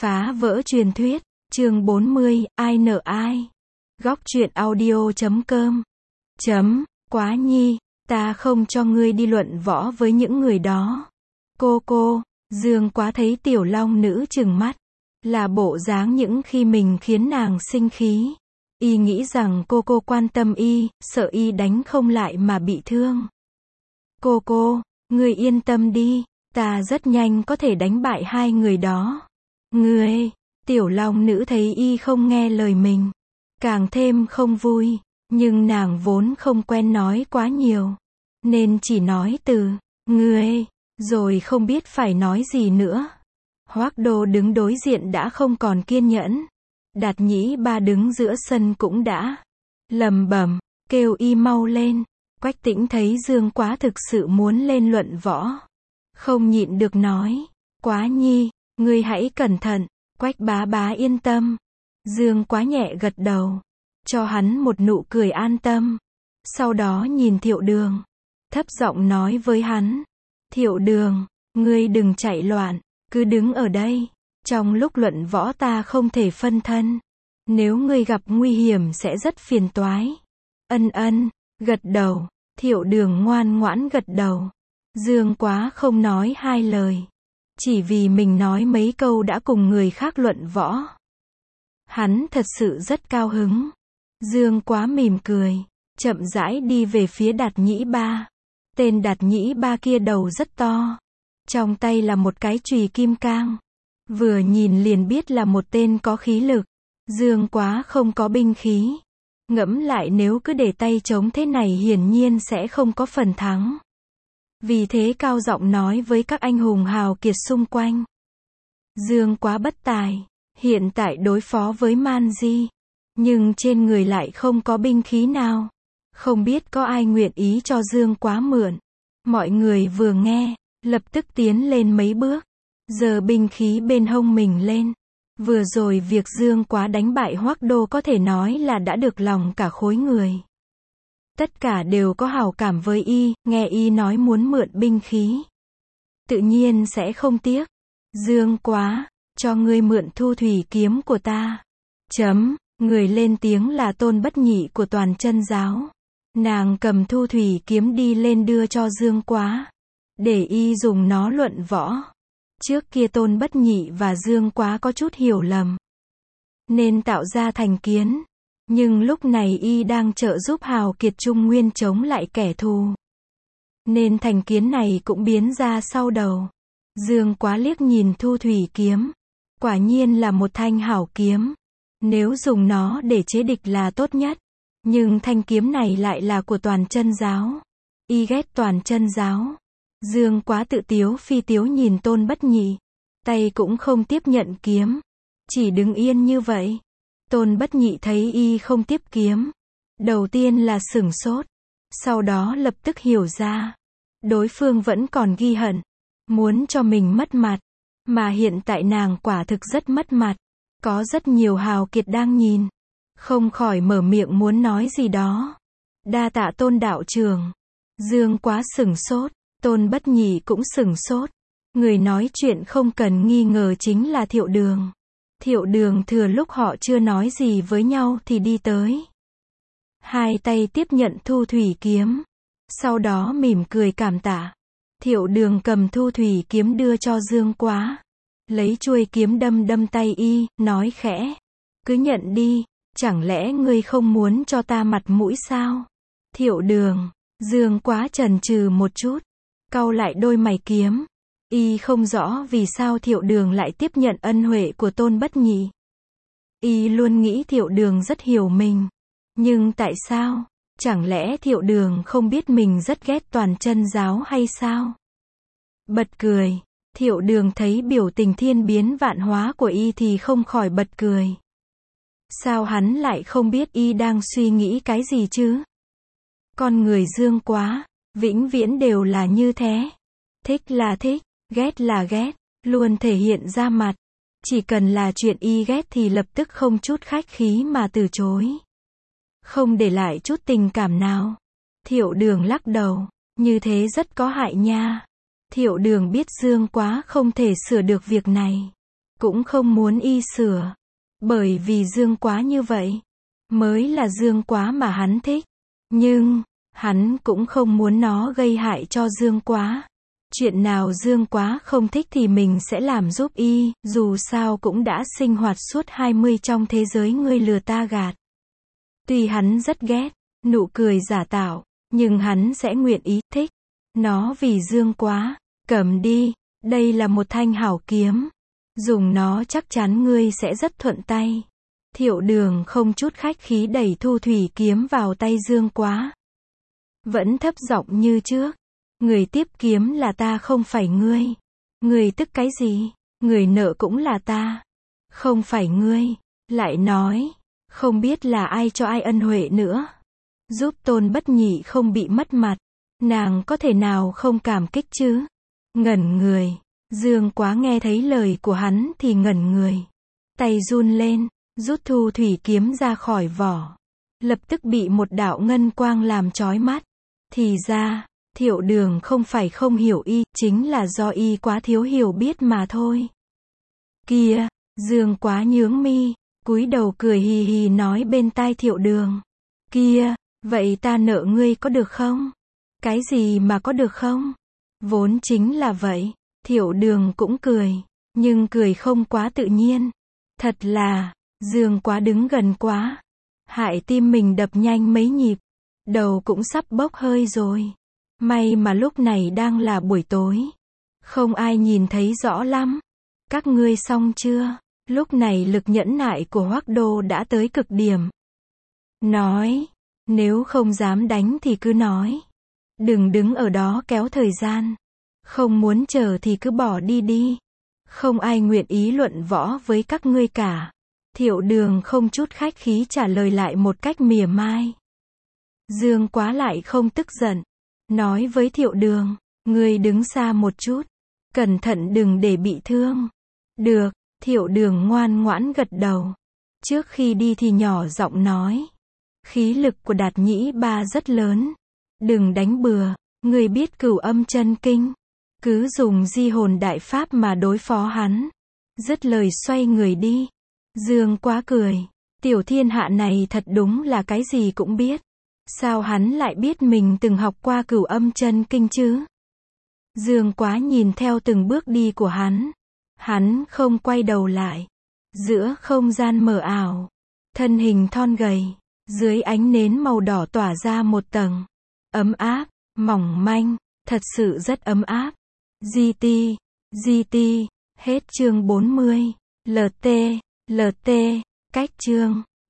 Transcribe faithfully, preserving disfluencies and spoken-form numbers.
Phá vỡ truyền thuyết, chương bốn mươi, ai nợ ai? Góc truyện audio chấm com. Chấm, Quá Nhi, ta không cho ngươi đi luận võ với những người đó. Cô cô, Dương Quá thấy tiểu long nữ trừng mắt, là bộ dáng những khi mình khiến nàng sinh khí. Y nghĩ rằng cô cô quan tâm y, sợ y đánh không lại mà bị thương. Cô cô, ngươi yên tâm đi, ta rất nhanh có thể đánh bại hai người đó. Ngươi, tiểu long nữ thấy y không nghe lời mình, càng thêm không vui, nhưng nàng vốn không quen nói quá nhiều, nên chỉ nói từ, ngươi, rồi không biết phải nói gì nữa. Hoác Đô đứng đối diện đã không còn kiên nhẫn. Đạt Nhĩ Ba đứng giữa sân cũng đã lầm bầm, kêu y mau lên. Quách Tĩnh thấy Dương Quá thực sự muốn lên luận võ, không nhịn được nói, Quá Nhi, ngươi hãy cẩn thận. Quách bá bá yên tâm. Dương Quá nhẹ gật đầu, cho hắn một nụ cười an tâm. Sau đó nhìn Thiệu Đường, thấp giọng nói với hắn, Thiệu Đường, ngươi đừng chạy loạn, cứ đứng ở đây. Trong lúc luận võ ta không thể phân thân. Nếu ngươi gặp nguy hiểm sẽ rất phiền toái. Ân ân, gật đầu. Thiệu Đường ngoan ngoãn gật đầu. Dương Quá không nói hai lời. Chỉ vì mình nói mấy câu đã cùng người khác luận võ. Hắn thật sự rất cao hứng. Dương Quá mỉm cười, chậm rãi đi về phía Đạt Nhĩ Ba. Tên Đạt Nhĩ Ba kia đầu rất to. Trong tay là một cái chùy kim cang. Vừa nhìn liền biết là một tên có khí lực. Dương Quá không có binh khí. Ngẫm lại nếu cứ để tay trống thế này hiển nhiên sẽ không có phần thắng. Vì thế cao giọng nói với các anh hùng hào kiệt xung quanh. Dương Quá bất tài, hiện tại đối phó với Man Di, nhưng trên người lại không có binh khí nào. Không biết có ai nguyện ý cho Dương Quá mượn. Mọi người vừa nghe, lập tức tiến lên mấy bước, giơ binh khí bên hông mình lên. Vừa rồi việc Dương Quá đánh bại Hoác Đô có thể nói là đã được lòng cả khối người. Tất cả đều có hảo cảm với y, nghe y nói muốn mượn binh khí, tự nhiên sẽ không tiếc. Dương Quá, cho ngươi mượn thu thủy kiếm của ta. Chấm, người lên tiếng là Tôn Bất Nhị của Toàn Chân giáo. Nàng cầm thu thủy kiếm đi lên đưa cho Dương Quá, để y dùng nó luận võ. Trước kia Tôn Bất Nhị và Dương Quá có chút hiểu lầm, nên tạo ra thành kiến. Nhưng lúc này y đang trợ giúp hào kiệt Trung Nguyên chống lại kẻ thù, nên thành kiến này cũng biến ra sau đầu. Dương Quá liếc nhìn thu thủy kiếm, quả nhiên là một thanh hảo kiếm. Nếu dùng nó để chế địch là tốt nhất. Nhưng thanh kiếm này lại là của Toàn Chân giáo. Y ghét Toàn Chân giáo. Dương Quá tự tiếu phi tiếu nhìn Tôn Bất Nhị, tay cũng không tiếp nhận kiếm, chỉ đứng yên như vậy. Tôn Bất Nhị thấy y không tiếp kiếm, đầu tiên là sửng sốt, sau đó lập tức hiểu ra, đối phương vẫn còn ghi hận, muốn cho mình mất mặt, mà hiện tại nàng quả thực rất mất mặt, có rất nhiều hào kiệt đang nhìn, không khỏi mở miệng muốn nói gì đó. Đa tạ Tôn đạo trưởng. Dương Quá sửng sốt, Tôn Bất Nhị cũng sửng sốt. Người nói chuyện không cần nghi ngờ chính là Thiệu Đường. Thiệu Đường thừa lúc họ chưa nói gì với nhau thì đi tới, hai tay tiếp nhận thu thủy kiếm, sau đó mỉm cười cảm tạ. Thiệu Đường cầm thu thủy kiếm đưa cho Dương Quá, lấy chuôi kiếm đâm đâm tay y, nói khẽ, cứ nhận đi, chẳng lẽ ngươi không muốn cho ta mặt mũi sao? Thiệu Đường. Dương Quá chần chừ một chút, cau lại đôi mày kiếm. Y không rõ vì sao Thiệu Đường lại tiếp nhận ân huệ của Tôn Bất Nhị. Y luôn nghĩ Thiệu Đường rất hiểu mình. Nhưng tại sao? Chẳng lẽ Thiệu Đường không biết mình rất ghét Toàn Chân giáo hay sao? Bật cười. Thiệu Đường thấy biểu tình thiên biến vạn hóa của y thì không khỏi bật cười. Sao hắn lại không biết y đang suy nghĩ cái gì chứ? Con người Dương Quá, vĩnh viễn đều là như thế. Thích là thích, ghét là ghét, luôn thể hiện ra mặt. Chỉ cần là chuyện y ghét thì lập tức không chút khách khí mà từ chối, không để lại chút tình cảm nào. Thiệu Đường lắc đầu, như thế rất có hại nha. Thiệu Đường biết Dương Quá không thể sửa được việc này, cũng không muốn y sửa. Bởi vì Dương Quá như vậy, mới là Dương Quá mà hắn thích. Nhưng, hắn cũng không muốn nó gây hại cho Dương Quá. Chuyện nào Dương Quá không thích thì mình sẽ làm giúp y, dù sao cũng đã sinh hoạt suốt hai mươi trong thế giới ngươi lừa ta gạt. Tuy hắn rất ghét nụ cười giả tạo, nhưng hắn sẽ nguyện ý thích nó vì Dương Quá. Cầm đi, đây là một thanh hảo kiếm. Dùng nó chắc chắn ngươi sẽ rất thuận tay. Thiệu Đường không chút khách khí đẩy thu thủy kiếm vào tay Dương Quá. Vẫn thấp giọng như trước. Người tiếp kiếm là ta không phải ngươi. Ngươi tức cái gì? Người nợ cũng là ta. Không phải ngươi. Lại nói, không biết là ai cho ai ân huệ nữa. Giúp Tôn Bất Nhị không bị mất mặt. Nàng có thể nào không cảm kích chứ? Ngẩn người. Dương Quá nghe thấy lời của hắn thì ngẩn người. Tay run lên, rút thu thủy kiếm ra khỏi vỏ. Lập tức bị một đạo ngân quang làm chói mắt. Thì ra, Thiệu Đường không phải không hiểu y, chính là do y quá thiếu hiểu biết mà thôi. Kia, Dương Quá nhướng mi, cúi đầu cười hì hì nói bên tai Thiệu Đường. Kia, vậy ta nợ ngươi có được không? Cái gì mà có được không? Vốn chính là vậy. Thiệu Đường cũng cười, nhưng cười không quá tự nhiên. Thật là, Dương Quá đứng gần quá. Hại tim mình đập nhanh mấy nhịp. Đầu cũng sắp bốc hơi rồi. May mà lúc này đang là buổi tối. Không ai nhìn thấy rõ lắm. Các ngươi xong chưa? Lúc này lực nhẫn nại của Hoắc Đô đã tới cực điểm. Nói, nếu không dám đánh thì cứ nói. Đừng đứng ở đó kéo thời gian. Không muốn chờ thì cứ bỏ đi đi. Không ai nguyện ý luận võ với các ngươi cả. Thiệu Đường không chút khách khí trả lời lại một cách mỉa mai. Dương Quá lại không tức giận. Nói với Thiệu Đường, ngươi đứng xa một chút. Cẩn thận đừng để bị thương. Được, Thiệu Đường ngoan ngoãn gật đầu. Trước khi đi thì nhỏ giọng nói. Khí lực của Đạt Nhĩ Ba rất lớn. Đừng đánh bừa, ngươi biết Cửu Âm Chân Kinh. Cứ dùng di hồn đại pháp mà đối phó hắn. Dứt lời xoay người đi. Dương Quá cười. Tiểu thiên hạ này thật đúng là cái gì cũng biết. Sao hắn lại biết mình từng học qua Cửu Âm Chân Kinh chứ? Dương Quá nhìn theo từng bước đi của hắn. Hắn không quay đầu lại. Giữa không gian mờ ảo. Thân hình thon gầy. Dưới ánh nến màu đỏ tỏa ra một tầng. Ấm áp, mỏng manh. Thật sự rất ấm áp. giê tê, giê tê, hết chương bốn mươi. lờ tê, lờ tê, cách chương.